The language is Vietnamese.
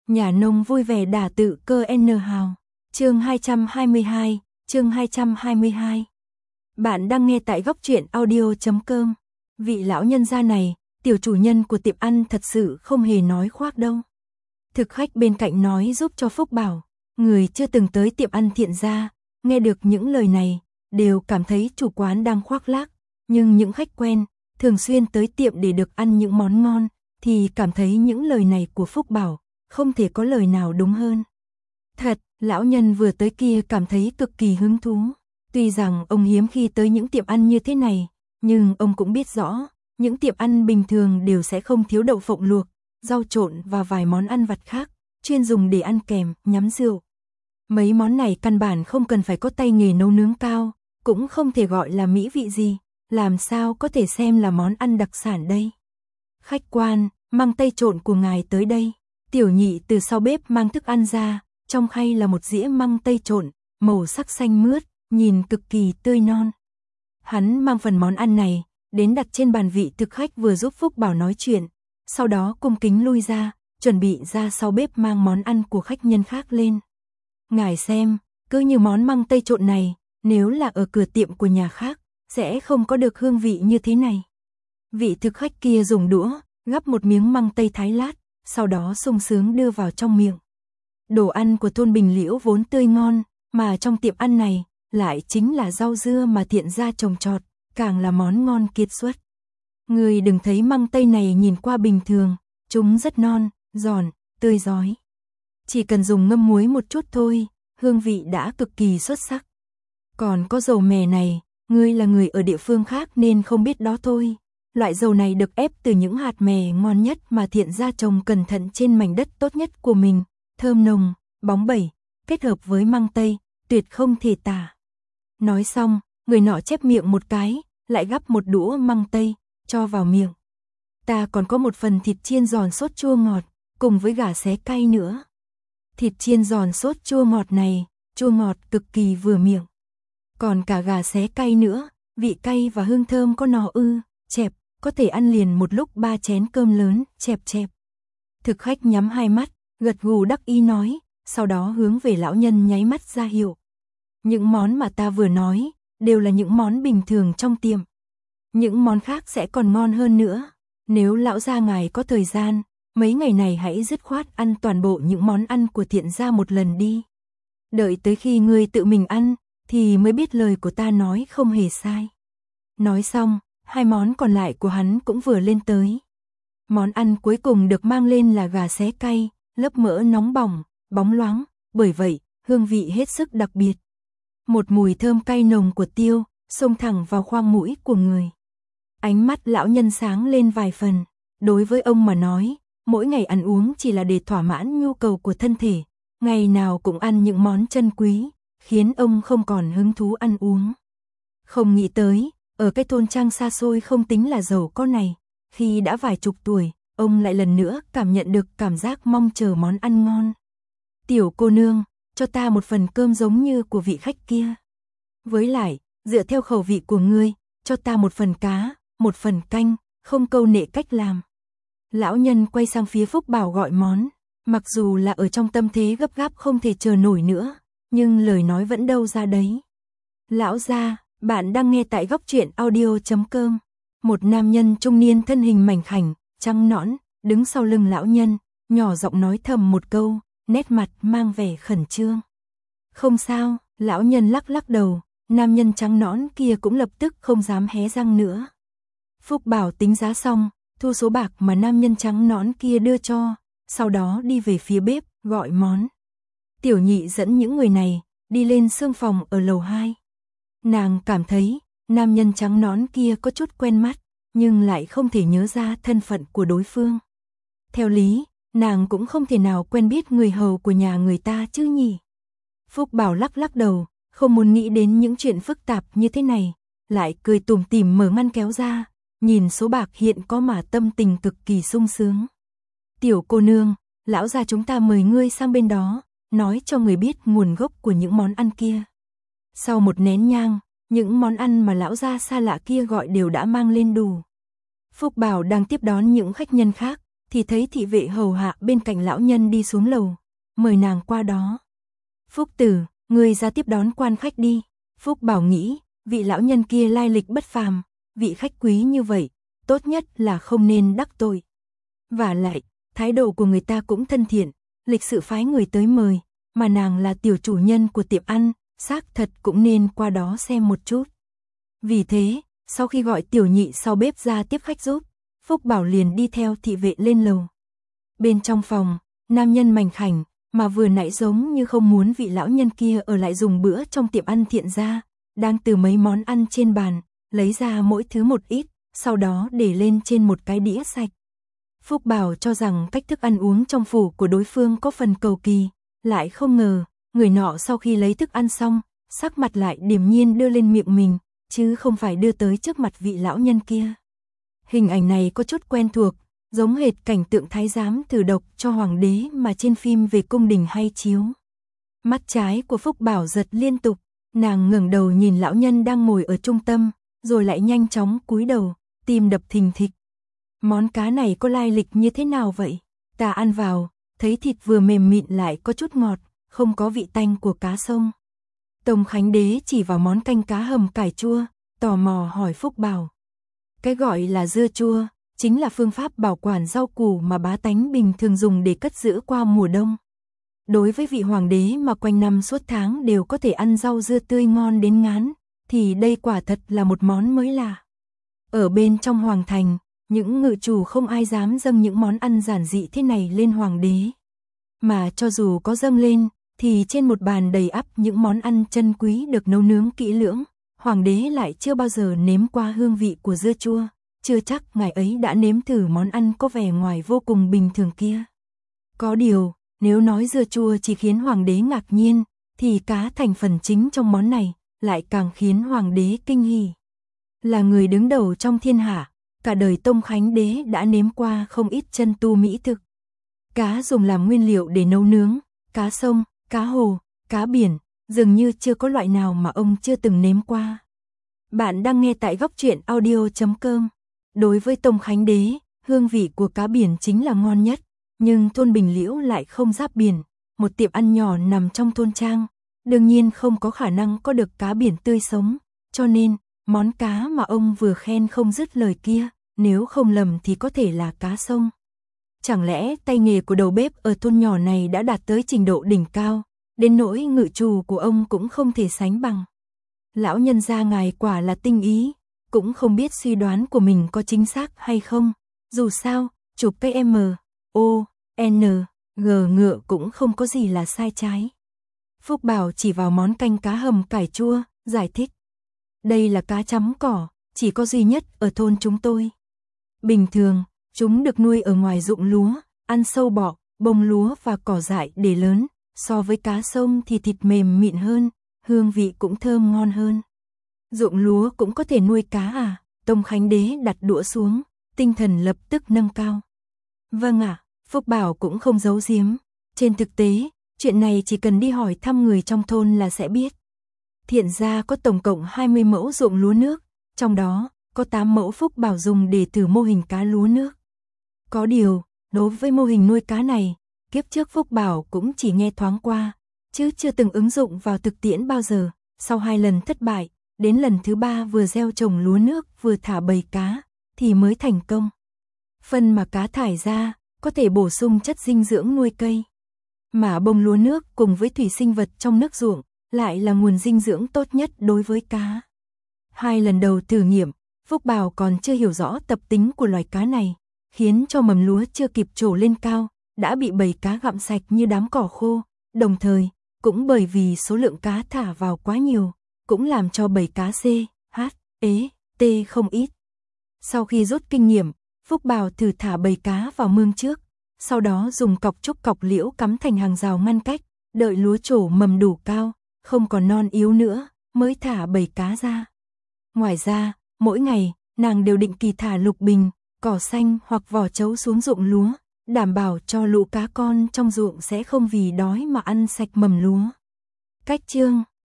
Nhà nông vui vẻ đả tự cơ N hào. Chương 222. Bạn đang nghe tại góc truyện audio.com. Vị lão nhân gia này, tiểu chủ nhân của tiệm ăn thật sự không hề nói khoác đâu. Thực khách bên cạnh nói giúp cho Phúc Bảo, người chưa từng tới tiệm ăn Thiện gia, nghe được những lời này, đều cảm thấy chủ quán đang khoác lác, nhưng những khách quen, thường xuyên tới tiệm để được ăn những món ngon, thì cảm thấy những lời này của Phúc Bảo, không thể có lời nào đúng hơn. Thật, lão nhân vừa tới kia cảm thấy cực kỳ hứng thú. Tuy rằng ông hiếm khi tới những tiệm ăn như thế này, nhưng ông cũng biết rõ, những tiệm ăn bình thường đều sẽ không thiếu đậu phộng luộc, rau trộn và vài món ăn vặt khác, chuyên dùng để ăn kèm, nhắm rượu. Mấy món này căn bản không cần phải có tay nghề nấu nướng cao, cũng không thể gọi là mỹ vị gì, làm sao có thể xem là món ăn đặc sản đây. Khách quan, măng tây trộn của ngài tới đây. Tiểu nhị từ sau bếp mang thức ăn ra, trong khay là một dĩa măng tây trộn, màu sắc xanh mướt, nhìn cực kỳ tươi non. Hắn mang phần món ăn này, đến đặt trên bàn vị thực khách vừa giúp Phúc Bảo nói chuyện, sau đó cung kính lui ra, chuẩn bị ra sau bếp mang món ăn của khách nhân khác lên. Ngài xem, cứ như món măng tây trộn này, nếu là ở cửa tiệm của nhà khác, sẽ không có được hương vị như thế này. Vị thực khách kia dùng đũa, gắp một miếng măng tây thái lát, sau đó sung sướng đưa vào trong miệng. Đồ ăn của thôn Bình Liễu vốn tươi ngon, mà trong tiệm ăn này, lại chính là rau dưa mà Thiện gia trồng trọt, càng là món ngon kiệt xuất. Người đừng thấy măng tây này nhìn qua bình thường, chúng rất non, giòn, tươi rói. Chỉ cần dùng ngâm muối một chút thôi, hương vị đã cực kỳ xuất sắc. Còn có dầu mè này, ngươi là người ở địa phương khác nên không biết đó thôi. Loại dầu này được ép từ những hạt mè ngon nhất mà Thiện gia trồng cẩn thận trên mảnh đất tốt nhất của mình, thơm nồng, bóng bẩy, kết hợp với măng tây, tuyệt không thể tả. Nói xong, người nọ chép miệng một cái, lại gắp một đũa măng tây, cho vào miệng. Ta còn có một phần thịt chiên giòn sốt chua ngọt, cùng với gà xé cay nữa. Thịt chiên giòn sốt chua ngọt này, chua ngọt cực kỳ vừa miệng. Còn cả gà xé cay nữa, vị cay và hương thơm có nò chẹp, có thể ăn liền một lúc 3 chén cơm lớn, chẹp. Thực khách nhắm hai mắt, gật gù đắc ý nói, sau đó hướng về lão nhân nháy mắt ra hiệu. Những món mà ta vừa nói, đều là những món bình thường trong tiệm. Những món khác sẽ còn ngon hơn nữa. Nếu lão gia ngài có thời gian, mấy ngày này hãy dứt khoát ăn toàn bộ những món ăn của Thiện gia một lần đi. Đợi tới khi ngươi tự mình ăn, thì mới biết lời của ta nói không hề sai. Nói xong, hai món còn lại của hắn cũng vừa lên tới. Món ăn cuối cùng được mang lên là gà xé cay, lớp mỡ nóng bỏng, bóng loáng, bởi vậy, hương vị hết sức đặc biệt. Một mùi thơm cay nồng của tiêu, xông thẳng vào khoang mũi của người. Ánh mắt lão nhân sáng lên vài phần. Đối với ông mà nói, mỗi ngày ăn uống chỉ là để thỏa mãn nhu cầu của thân thể, ngày nào cũng ăn những món chân quý, khiến ông không còn hứng thú ăn uống. Không nghĩ tới, ở cái thôn trang xa xôi không tính là giàu có này, khi đã vài chục tuổi, ông lại lần nữa cảm nhận được cảm giác mong chờ món ăn ngon. Tiểu cô nương, cho ta một phần cơm giống như của vị khách kia. Với lại, dựa theo khẩu vị của ngươi, cho ta một phần cá, một phần canh, không câu nệ cách làm. Lão nhân quay sang phía Phúc Bảo gọi món, mặc dù là ở trong tâm thế gấp gáp không thể chờ nổi nữa, nhưng lời nói vẫn đâu ra đấy. Lão gia, bạn đang nghe tại góc truyện audio.com. Một nam nhân trung niên thân hình mảnh khảnh, trắng nõn, đứng sau lưng lão nhân, nhỏ giọng nói thầm một câu, nét mặt mang vẻ khẩn trương. Không sao, lão nhân lắc lắc đầu, nam nhân trắng nõn kia cũng lập tức không dám hé răng nữa. Phúc Bảo tính giá xong, thu số bạc mà nam nhân trắng nõn kia đưa cho, sau đó đi về phía bếp, gọi món. Tiểu nhị dẫn những người này, đi lên xương phòng ở lầu 2. Nàng cảm thấy, nam nhân trắng nõn kia có chút quen mắt, nhưng lại không thể nhớ ra thân phận của đối phương. Theo lý, nàng cũng không thể nào quen biết người hầu của nhà người ta chứ nhỉ. Phúc Bảo lắc lắc đầu, không muốn nghĩ đến những chuyện phức tạp như thế này, lại cười tủm tỉm mở ngăn kéo ra, nhìn số bạc hiện có mà tâm tình cực kỳ sung sướng. Tiểu cô nương, lão gia chúng ta mời ngươi sang bên đó, nói cho người biết nguồn gốc của những món ăn kia. Sau một nén nhang, những món ăn mà lão gia xa lạ kia gọi đều đã mang lên đủ. Phúc Bảo đang tiếp đón những khách nhân khác, thì thấy thị vệ hầu hạ bên cạnh lão nhân đi xuống lầu, mời nàng qua đó. Phúc tử, ngươi ra tiếp đón quan khách đi. Phúc Bảo nghĩ, vị lão nhân kia lai lịch bất phàm, vị khách quý như vậy, tốt nhất là không nên đắc tội. Vả lại, thái độ của người ta cũng thân thiện, lịch sự phái người tới mời, mà nàng là tiểu chủ nhân của tiệm ăn, xác thật cũng nên qua đó xem một chút. Vì thế, sau khi gọi tiểu nhị sau bếp ra tiếp khách giúp, Phúc Bảo liền đi theo thị vệ lên lầu. Bên trong phòng, nam nhân mảnh khảnh, mà vừa nãy giống như không muốn vị lão nhân kia ở lại dùng bữa trong tiệm ăn Thiện gia, đang từ mấy món ăn trên bàn, lấy ra mỗi thứ một ít, sau đó để lên trên một cái đĩa sạch. Phúc Bảo cho rằng cách thức ăn uống trong phủ của đối phương có phần cầu kỳ, lại không ngờ, người nọ sau khi lấy thức ăn xong, sắc mặt lại điềm nhiên đưa lên miệng mình, chứ không phải đưa tới trước mặt vị lão nhân kia. Hình ảnh này có chút quen thuộc, giống hệt cảnh tượng thái giám thử độc cho hoàng đế mà trên phim về cung đình hay chiếu. Mắt trái của Phúc Bảo giật liên tục, nàng ngẩng đầu nhìn lão nhân đang ngồi ở trung tâm, rồi lại nhanh chóng cúi đầu, tim đập thình thịch. Món cá này có lai lịch như thế nào vậy? Ta ăn vào, thấy thịt vừa mềm mịn lại có chút ngọt, không có vị tanh của cá sông. Tông Khánh Đế chỉ vào món canh cá hầm cải chua, tò mò hỏi Phúc Bảo. Cái gọi là dưa chua, chính là phương pháp bảo quản rau củ mà bá tánh bình thường dùng để cất giữ qua mùa đông. Đối với vị hoàng đế mà quanh năm suốt tháng đều có thể ăn rau dưa tươi ngon đến ngán, thì đây quả thật là một món mới lạ. Ở bên trong hoàng thành, những ngự chủ không ai dám dâng những món ăn giản dị thế này lên hoàng đế. Mà cho dù có dâng lên, thì trên một bàn đầy ắp những món ăn chân quý được nấu nướng kỹ lưỡng, hoàng đế lại chưa bao giờ nếm qua hương vị của dưa chua, chưa chắc ngài ấy đã nếm thử món ăn có vẻ ngoài vô cùng bình thường kia. Có điều, nếu nói dưa chua chỉ khiến hoàng đế ngạc nhiên, thì cá thành phần chính trong món này lại càng khiến hoàng đế kinh hỉ. Là người đứng đầu trong thiên hạ, cả đời Tông Khánh Đế đã nếm qua không ít chân tu mỹ thực. Cá dùng làm nguyên liệu để nấu nướng, cá sông, cá hồ, cá biển, dường như chưa có loại nào mà ông chưa từng nếm qua. Bạn đang nghe tại Góc Truyện Audio.com. Đối với Tông Khánh Đế, hương vị của cá biển chính là ngon nhất, nhưng thôn Bình Liễu lại không giáp biển, một tiệm ăn nhỏ nằm trong thôn trang, đương nhiên không có khả năng có được cá biển tươi sống, cho nên, món cá mà ông vừa khen không dứt lời kia, nếu không lầm thì có thể là cá sông. Chẳng lẽ tay nghề của đầu bếp ở thôn nhỏ này đã đạt tới trình độ đỉnh cao, đến nỗi ngự trù của ông cũng không thể sánh bằng. Lão nhân gia ngài quả là tinh ý, cũng không biết suy đoán của mình có chính xác hay không, dù sao, chụp cái M, O, N, G ngựa cũng không có gì là sai trái. Phúc Bảo chỉ vào món canh cá hầm cải chua, giải thích. Đây là cá chấm cỏ, chỉ có duy nhất ở thôn chúng tôi. Bình thường, chúng được nuôi ở ngoài ruộng lúa, ăn sâu bọ, bông lúa và cỏ dại để lớn, so với cá sông thì thịt mềm mịn hơn, hương vị cũng thơm ngon hơn. Ruộng lúa cũng có thể nuôi cá à? Tông Khánh Đế đặt đũa xuống, tinh thần lập tức nâng cao. Vâng ạ, Phúc Bảo cũng không giấu giếm. Trên thực tế, chuyện này chỉ cần đi hỏi thăm người trong thôn là sẽ biết. Thiện gia có tổng cộng 20 mẫu ruộng lúa nước, trong đó có 8 mẫu Phúc Bảo dùng để thử mô hình cá lúa nước. Có điều, đối với mô hình nuôi cá này, kiếp trước Phúc Bảo cũng chỉ nghe thoáng qua, chứ chưa từng ứng dụng vào thực tiễn bao giờ. Sau 2 lần thất bại, đến lần thứ 3 vừa gieo trồng lúa nước vừa thả bầy cá, thì mới thành công. Phân mà cá thải ra, có thể bổ sung chất dinh dưỡng nuôi cây. Mà bông lúa nước cùng với thủy sinh vật trong nước ruộng, lại là nguồn dinh dưỡng tốt nhất đối với cá. 2 lần đầu thử nghiệm, Phúc Bảo còn chưa hiểu rõ tập tính của loài cá này, khiến cho mầm lúa chưa kịp trổ lên cao, đã bị bầy cá gặm sạch như đám cỏ khô, đồng thời, cũng bởi vì số lượng cá thả vào quá nhiều, cũng làm cho bầy cá C, H, E, T không ít. Sau khi rút kinh nghiệm, Phúc Bảo thử thả bầy cá vào mương trước, sau đó dùng cọc trúc cọc liễu cắm thành hàng rào ngăn cách, đợi lúa trổ mầm đủ cao, không còn non yếu nữa, mới thả bầy cá ra. Ngoài ra, mỗi ngày, nàng đều định kỳ thả lục bình, cỏ xanh hoặc vỏ trấu xuống ruộng lúa, đảm bảo cho lũ cá con trong ruộng sẽ không vì đói mà ăn sạch mầm lúa. Cách chương